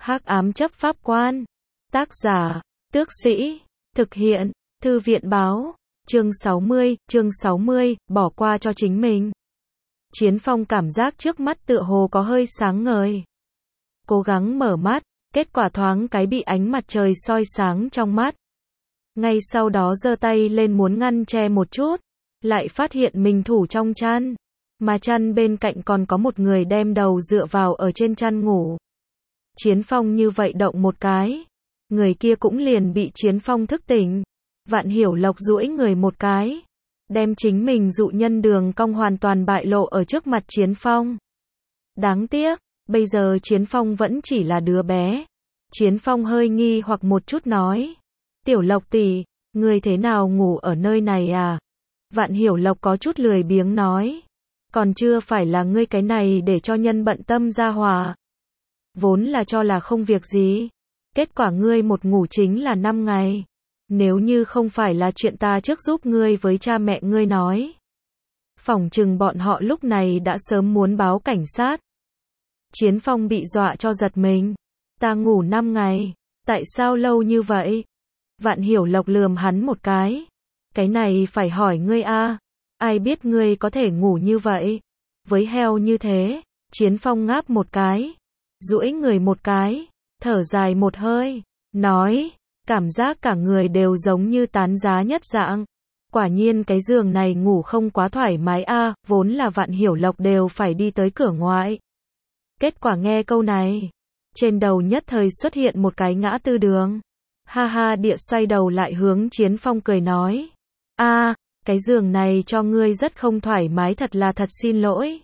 Hắc ám chấp pháp quan. Tác giả, Tước Sĩ. Thực hiện, Thư viện báo. Chương 60, bỏ qua cho chính mình. Chiến Phong cảm giác trước mắt tựa hồ có hơi sáng ngời. Cố gắng mở mắt, kết quả thoáng cái bị ánh mặt trời soi sáng trong mắt. Ngay sau đó giơ tay lên muốn ngăn che một chút, lại phát hiện mình thủ trong chăn, mà chăn bên cạnh còn có một người đem đầu dựa vào ở trên chăn ngủ. Chiến Phong như vậy động một cái, người kia cũng liền bị Chiến Phong thức tỉnh. Vạn Hiểu Lộc duỗi người một cái, đem chính mình dụ nhân đường cong hoàn toàn bại lộ ở trước mặt Chiến Phong. Đáng tiếc, bây giờ Chiến Phong vẫn chỉ là đứa bé. Chiến Phong hơi nghi hoặc một chút nói, Tiểu Lộc tỷ, ngươi thế nào ngủ ở nơi này à? Vạn Hiểu Lộc có chút lười biếng nói, còn chưa phải là ngươi cái này để cho nhân bận tâm ra hòa. Vốn là cho là không việc gì, kết quả ngươi một ngủ chính là 5 ngày. Nếu như không phải là chuyện ta trước giúp ngươi với cha mẹ ngươi nói, phỏng chừng bọn họ lúc này đã sớm muốn báo cảnh sát. Chiến Phong bị dọa cho giật mình. Ta ngủ 5 ngày, tại sao lâu như vậy? Vạn Hiểu Lộc lườm hắn một cái. Cái này phải hỏi ngươi a, ai biết ngươi có thể ngủ như vậy? Với heo như thế. Chiến Phong ngáp một cái, duỗi người một cái, thở dài một hơi, nói, cảm giác cả người đều giống như tán giá nhất dạng. Quả nhiên cái giường này ngủ không quá thoải mái a, vốn là Vạn Hiểu Lộc đều phải đi tới cửa ngoại. Kết quả nghe câu này, trên đầu nhất thời xuất hiện một cái ngã tư đường. Ha ha địa xoay đầu lại hướng Chiến Phong cười nói, a, cái giường này cho ngươi rất không thoải mái, thật là thật xin lỗi.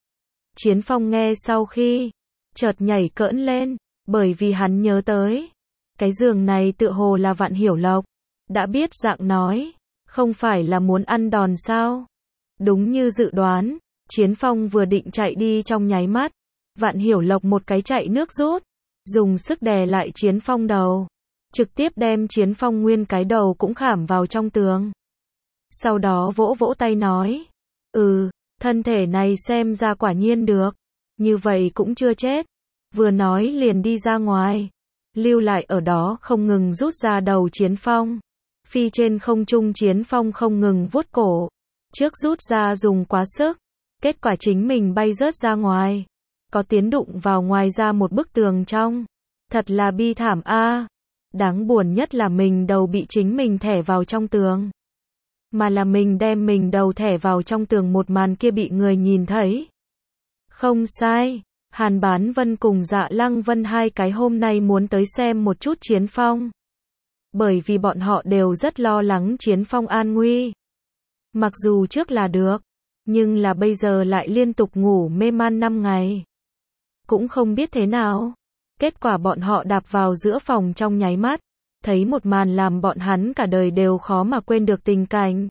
Chiến Phong nghe sau khi, chợt nhảy cỡn lên, bởi vì hắn nhớ tới, cái giường này tựa hồ là Vạn Hiểu Lộc đã biết dạng nói, không phải là muốn ăn đòn sao? Đúng như dự đoán, Chiến Phong vừa định chạy đi trong nháy mắt, Vạn Hiểu Lộc một cái chạy nước rút, dùng sức đè lại Chiến Phong đầu, trực tiếp đem Chiến Phong nguyên cái đầu cũng khảm vào trong tường. Sau đó vỗ vỗ tay nói, thân thể này xem ra quả nhiên được, như vậy cũng chưa chết. Vừa nói liền đi ra ngoài, lưu lại ở đó không ngừng rút ra đầu Chiến Phong. Phi trên không trung Chiến Phong không ngừng vuốt cổ, trước rút ra dùng quá sức, kết quả chính mình bay rớt ra ngoài, có tiến đụng vào ngoài ra một bức tường trong. Thật là bi thảm a. Đáng buồn nhất là mình đầu bị chính mình thẻ vào trong tường. Mà là mình đem mình đầu thẻ vào trong tường, một màn kia bị người nhìn thấy. Không sai, Hàn Bán Vân cùng Dạ Lăng Vân hai cái hôm nay muốn tới xem một chút Chiến Phong. Bởi vì bọn họ đều rất lo lắng Chiến Phong an nguy. Mặc dù trước là được, nhưng là bây giờ lại liên tục ngủ mê man 5 ngày. Cũng không biết thế nào. Kết quả bọn họ đạp vào giữa phòng trong nháy mắt, thấy một màn làm bọn hắn cả đời đều khó mà quên được tình cảnh.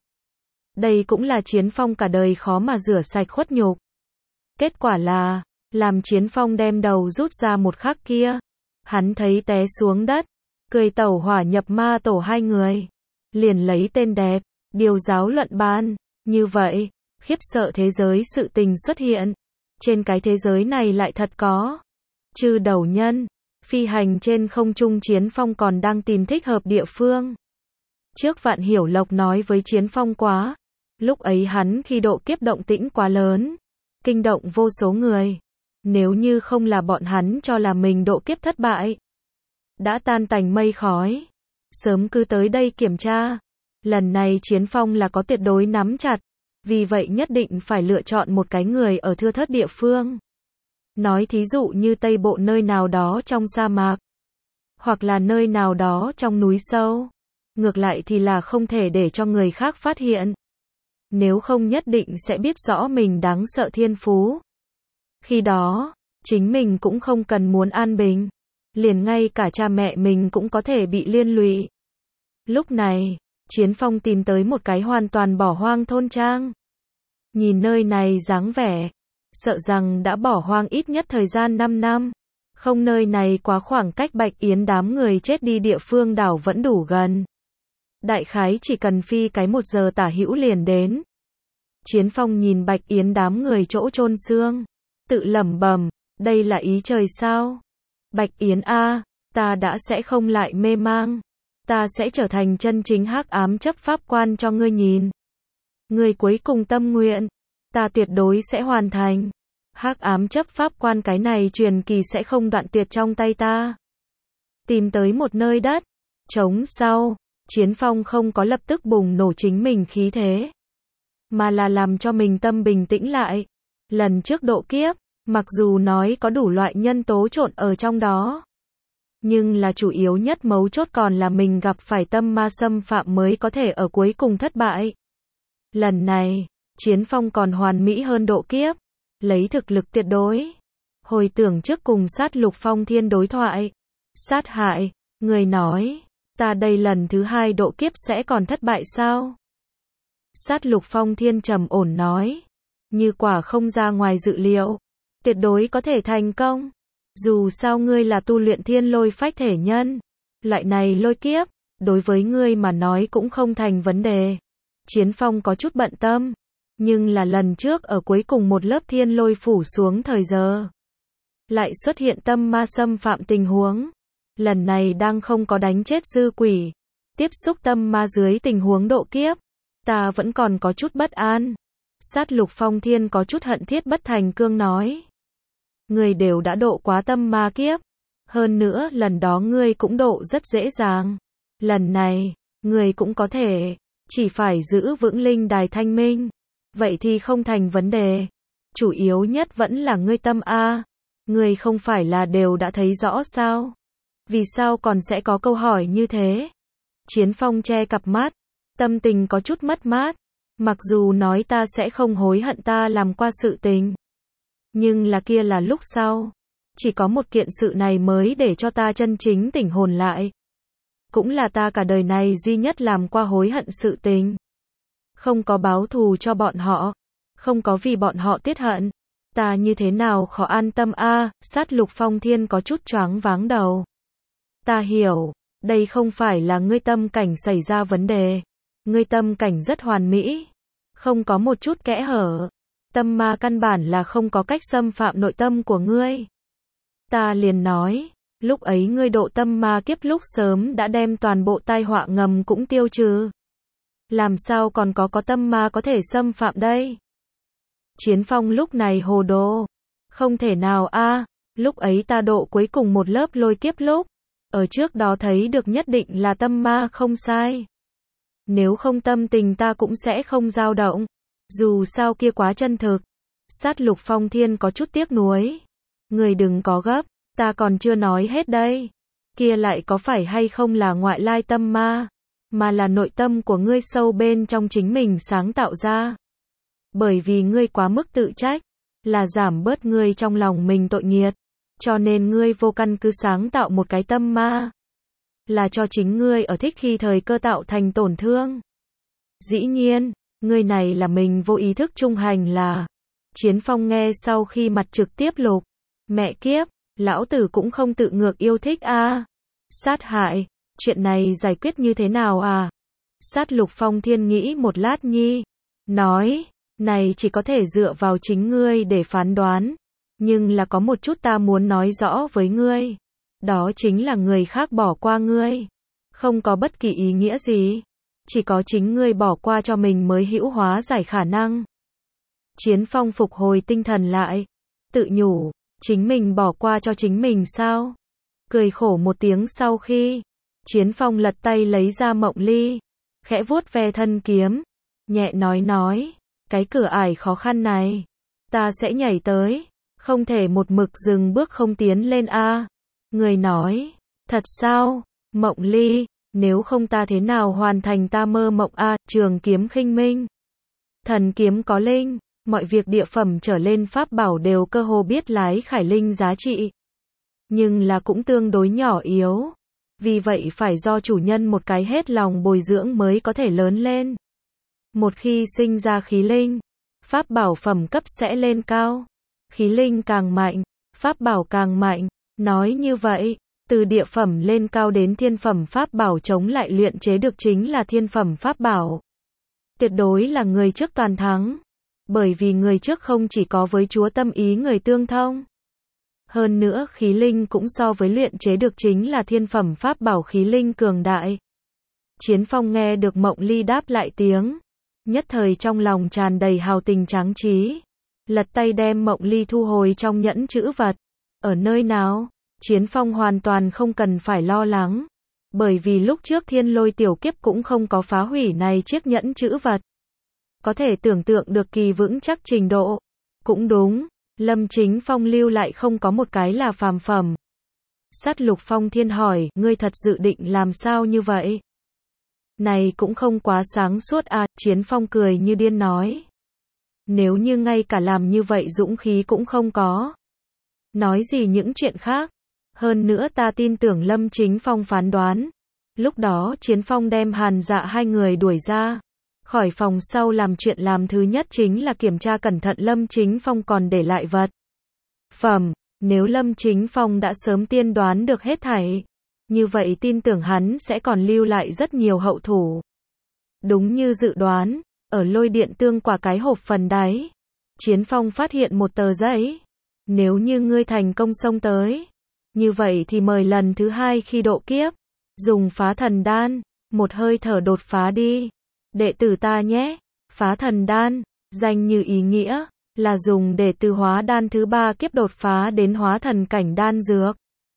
Đây cũng là Chiến Phong cả đời khó mà rửa sạch khuất nhục. Kết quả là, làm Chiến Phong đem đầu rút ra một khắc kia, hắn thấy té xuống đất, cười tẩu hỏa nhập ma tổ hai người, liền lấy tên đẹp, điều giáo luận ban, như vậy, khiếp sợ thế giới sự tình xuất hiện. Trên cái thế giới này lại thật có chư đầu nhân, phi hành trên không trung. Chiến Phong còn đang tìm thích hợp địa phương. Trước Vạn Hiểu Lộc nói với Chiến Phong quá, lúc ấy hắn khi độ kiếp động tĩnh quá lớn, kinh động vô số người. Nếu như không là bọn hắn cho là mình độ kiếp thất bại, đã tan tành mây khói, sớm cứ tới đây kiểm tra. Lần này Chiến Phong là có tuyệt đối nắm chặt, vì vậy nhất định phải lựa chọn một cái người ở thưa thớt địa phương. Nói thí dụ như Tây Bộ nơi nào đó trong sa mạc, hoặc là nơi nào đó trong núi sâu. Ngược lại thì là không thể để cho người khác phát hiện. Nếu không nhất định sẽ biết rõ mình đáng sợ thiên phú. Khi đó, chính mình cũng không cần muốn an bình, liền ngay cả cha mẹ mình cũng có thể bị liên lụy. Lúc này, Chiến Phong tìm tới một cái hoàn toàn bỏ hoang thôn trang. Nhìn nơi này dáng vẻ, sợ rằng đã bỏ hoang ít nhất thời gian 5 năm. Không, nơi này quá khoảng cách Bạch Yến đám người chết đi địa phương đảo vẫn đủ gần. Đại khái chỉ cần phi cái 1 giờ tả hữu liền đến. Chiến Phong nhìn Bạch Yến đám người chỗ chôn xương, tự lẩm bẩm, đây là ý trời sao? Bạch Yến a, ta đã sẽ không lại mê mang. Ta sẽ trở thành chân chính hắc ám chấp pháp quan cho ngươi nhìn. Ngươi cuối cùng tâm nguyện, ta tuyệt đối sẽ hoàn thành. Hắc ám chấp pháp quan cái này truyền kỳ sẽ không đoạn tuyệt trong tay ta. Tìm tới một nơi đất trống sau, Chiến Phong không có lập tức bùng nổ chính mình khí thế, mà là làm cho mình tâm bình tĩnh lại. Lần trước độ kiếp, mặc dù nói có đủ loại nhân tố trộn ở trong đó, nhưng là chủ yếu nhất mấu chốt còn là mình gặp phải tâm ma xâm phạm mới có thể ở cuối cùng thất bại. Lần này, Chiến Phong còn hoàn mỹ hơn độ kiếp, lấy thực lực tuyệt đối. Hồi tưởng trước cùng sát lục phong thiên đối thoại, sát hại, người nói, ta đây lần thứ 2 độ kiếp sẽ còn thất bại sao? Sát lục phong thiên trầm ổn nói, như quả không ra ngoài dự liệu, tuyệt đối có thể thành công. Dù sao ngươi là tu luyện thiên lôi phách thể nhân, loại này lôi kiếp, đối với ngươi mà nói cũng không thành vấn đề. Chiến Phong có chút bận tâm, nhưng là lần trước ở cuối cùng một lớp thiên lôi phủ xuống thời giờ, lại xuất hiện tâm ma xâm phạm tình huống. Lần này đang không có đánh chết dư quỷ, tiếp xúc tâm ma dưới tình huống độ kiếp, ta vẫn còn có chút bất an. Sát lục phong thiên có chút hận thiết bất thành cương nói. Ngươi đều đã độ quá tâm ma kiếp, hơn nữa lần đó ngươi cũng độ rất dễ dàng. Lần này, ngươi cũng có thể, chỉ phải giữ vững linh đài thanh minh, vậy thì không thành vấn đề. Chủ yếu nhất vẫn là ngươi tâm a, ngươi không phải là đều đã thấy rõ sao? Vì sao còn sẽ có câu hỏi như thế? Chiến Phong che cặp mắt, tâm tình có chút mất mát. Mặc dù nói ta sẽ không hối hận ta làm qua sự tình, nhưng là kia là lúc sau. Chỉ có một kiện sự này mới để cho ta chân chính tỉnh hồn lại. Cũng là ta cả đời này duy nhất làm qua hối hận sự tình. Không có báo thù cho bọn họ, không có vì bọn họ tiết hận, ta như thế nào khó an tâm a? Sát lục phong thiên có chút choáng váng đầu. Ta hiểu, đây không phải là ngươi tâm cảnh xảy ra vấn đề. Ngươi tâm cảnh rất hoàn mỹ, không có một chút kẽ hở. Tâm ma căn bản là không có cách xâm phạm nội tâm của ngươi. Ta liền nói, lúc ấy ngươi độ tâm ma kiếp lúc sớm đã đem toàn bộ tai họa ngầm cũng tiêu trừ. Làm sao còn có tâm ma có thể xâm phạm đây? Chiến Phong lúc này hồ đồ. Không thể nào a, lúc ấy ta độ cuối cùng một lớp lôi kiếp lúc, ở trước đó thấy được nhất định là tâm ma không sai. Nếu không tâm tình ta cũng sẽ không dao động. Dù sao kia quá chân thực. Sát lục phong thiên có chút tiếc nuối. Người đừng có gấp, ta còn chưa nói hết đây. Kia lại có phải hay không là ngoại lai tâm ma, mà là nội tâm của ngươi sâu bên trong chính mình sáng tạo ra. Bởi vì ngươi quá mức tự trách, là giảm bớt ngươi trong lòng mình tội nghiệt, cho nên ngươi vô căn cứ sáng tạo một cái tâm ma, là cho chính ngươi ở thích khi thời cơ tạo thành tổn thương. Dĩ nhiên, ngươi này là mình vô ý thức trung hành là. Chiến Phong nghe sau khi mặt trực tiếp lục. Mẹ kiếp, lão tử cũng không tự ngược yêu thích a. Sát hại, chuyện này giải quyết như thế nào à? Sát lục phong thiên nghĩ một lát nhi, nói, này chỉ có thể dựa vào chính ngươi để phán đoán. Nhưng là có một chút ta muốn nói rõ với ngươi. Đó chính là người khác bỏ qua ngươi, không có bất kỳ ý nghĩa gì. Chỉ có chính ngươi bỏ qua cho mình mới hữu hóa giải khả năng. Chiến Phong phục hồi tinh thần lại, tự nhủ, chính mình bỏ qua cho chính mình sao? Cười khổ một tiếng sau khi, Chiến Phong lật tay lấy ra mộng ly, khẽ vuốt ve thân kiếm, nhẹ nói, cái cửa ải khó khăn này, ta sẽ nhảy tới, không thể một mực dừng bước không tiến lên a. Người nói, thật sao? Mộng ly, nếu không ta thế nào hoàn thành ta mơ mộng a? Trường kiếm khinh minh, thần kiếm có linh, mọi việc địa phẩm trở lên pháp bảo đều cơ hồ biết lái khải linh giá trị, nhưng là cũng tương đối nhỏ yếu, vì vậy phải do chủ nhân một cái hết lòng bồi dưỡng mới có thể lớn lên. Một khi sinh ra khí linh, pháp bảo phẩm cấp sẽ lên cao, khí linh càng mạnh, pháp bảo càng mạnh. Nói như vậy, từ địa phẩm lên cao đến thiên phẩm pháp bảo chống lại luyện chế được chính là thiên phẩm pháp bảo. Tuyệt đối là người trước toàn thắng, bởi vì người trước không chỉ có với chúa tâm ý người tương thông, Hơn nữa khí linh cũng so với luyện chế được chính là thiên phẩm pháp bảo khí linh cường đại. Chiến Phong nghe được Mộng Ly đáp lại tiếng, nhất thời trong lòng tràn đầy hào tình tráng trí. Lật tay đem Mộng Ly thu hồi trong nhẫn trữ vật. Ở nơi nào? Chiến Phong hoàn toàn không cần phải lo lắng. Bởi vì lúc trước Thiên Lôi tiểu kiếp cũng không có phá hủy này chiếc nhẫn trữ vật. Có thể tưởng tượng được kỳ vững chắc trình độ. Cũng đúng, Lâm Chính Phong lưu lại không có một cái là phàm phẩm. Sát Lục Phong Thiên hỏi, ngươi thật dự định làm sao như vậy? Này cũng không quá sáng suốt à, Chiến Phong cười như điên nói. Nếu như ngay cả làm như vậy dũng khí cũng không có. Nói gì những chuyện khác. Hơn nữa ta tin tưởng Lâm Chính Phong phán đoán. Lúc đó Chiến Phong đem Hàn Dạ hai người đuổi ra khỏi phòng sau, làm chuyện làm thứ nhất chính là kiểm tra cẩn thận Lâm Chính Phong còn để lại vật phẩm. Nếu Lâm Chính Phong đã sớm tiên đoán được hết thảy, như vậy tin tưởng hắn sẽ còn lưu lại rất nhiều hậu thủ. Đúng như dự đoán, ở lôi điện tương quả cái hộp phần đáy, Chiến Phong phát hiện một tờ giấy. Nếu như ngươi thành công xông tới, như vậy thì mời lần thứ hai khi độ kiếp, dùng phá thần đan, một hơi thở đột phá đi. Đệ tử ta nhé. Phá thần đan, danh như ý nghĩa, là dùng để từ hóa đan thứ 3 kiếp đột phá đến hóa thần cảnh đan dược.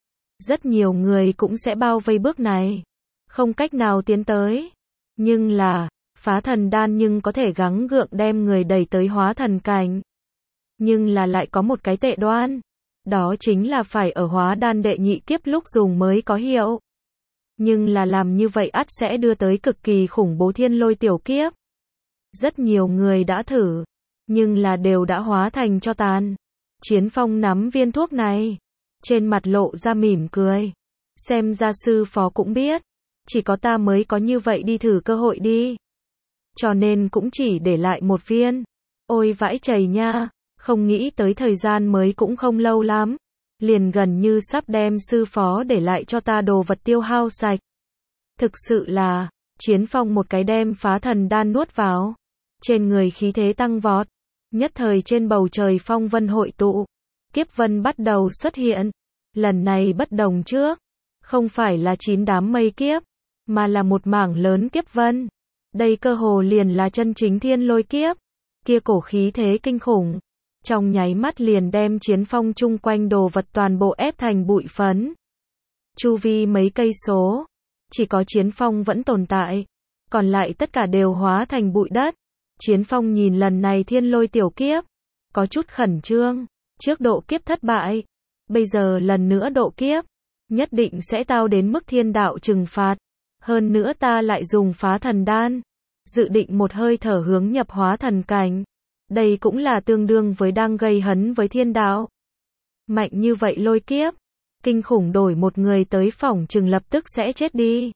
Rất nhiều người cũng sẽ bao vây bước này, không cách nào tiến tới. Nhưng là, phá thần đan nhưng có thể gắng gượng đem người đẩy tới hóa thần cảnh. Nhưng là lại có một cái tệ đoan, đó chính là phải ở hóa đan đệ nhị kiếp lúc dùng mới có hiệu. Nhưng là làm như vậy ắt sẽ đưa tới cực kỳ khủng bố Thiên Lôi tiểu kiếp. Rất nhiều người đã thử, nhưng là đều đã hóa thành tro tàn. Chiến Phong nắm viên thuốc này, trên mặt lộ ra mỉm cười. Xem ra sư phó cũng biết, chỉ có ta mới có như vậy đi thử cơ hội đi. Cho nên cũng chỉ để lại một viên. Ôi vãi chày nha, không nghĩ tới thời gian mới cũng không lâu lắm. Liền gần như sắp đem sư phó để lại cho ta đồ vật tiêu hao sạch. Thực sự là, Chiến Phong một cái đem phá thần đan nuốt vào. Trên người khí thế tăng vọt. Nhất thời trên bầu trời phong vân hội tụ. Kiếp vân bắt đầu xuất hiện. Lần này bất đồng trước. Không phải là 9 đám mây kiếp, mà là một mảng lớn kiếp vân. Đây cơ hồ liền là chân chính Thiên Lôi kiếp. Kia cổ khí thế kinh khủng. Trong nháy mắt liền đem Chiến Phong chung quanh đồ vật toàn bộ ép thành bụi phấn. Chu vi mấy cây số, chỉ có Chiến Phong vẫn tồn tại, còn lại tất cả đều hóa thành bụi đất. Chiến Phong nhìn lần này Thiên Lôi tiểu kiếp, có chút khẩn trương, trước độ kiếp thất bại, bây giờ lần nữa độ kiếp, nhất định sẽ tao đến mức thiên đạo trừng phạt. Hơn nữa ta lại dùng phá thần đan, dự định một hơi thở hướng nhập hóa thần cảnh. Đây cũng là tương đương với đang gây hấn với thiên đạo. Mạnh như vậy lôi kiếp, kinh khủng đổi một người tới phỏng chừng lập tức sẽ chết đi.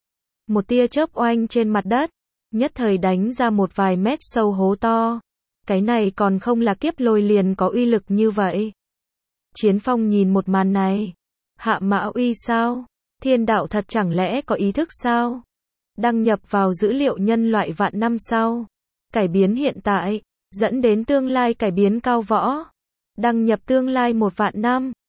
Một tia chớp oanh trên mặt đất, nhất thời đánh ra một vài mét sâu hố to. Cái này còn không là kiếp lôi liền có uy lực như vậy. Chiến Phong nhìn một màn này. Hạ Mã Uy sao? Thiên đạo thật chẳng lẽ có ý thức sao? Đăng nhập vào dữ liệu nhân loại vạn năm sau. Cải biến hiện tại, dẫn đến tương lai cải biến cao võ. Đăng nhập tương lai 1 vạn năm.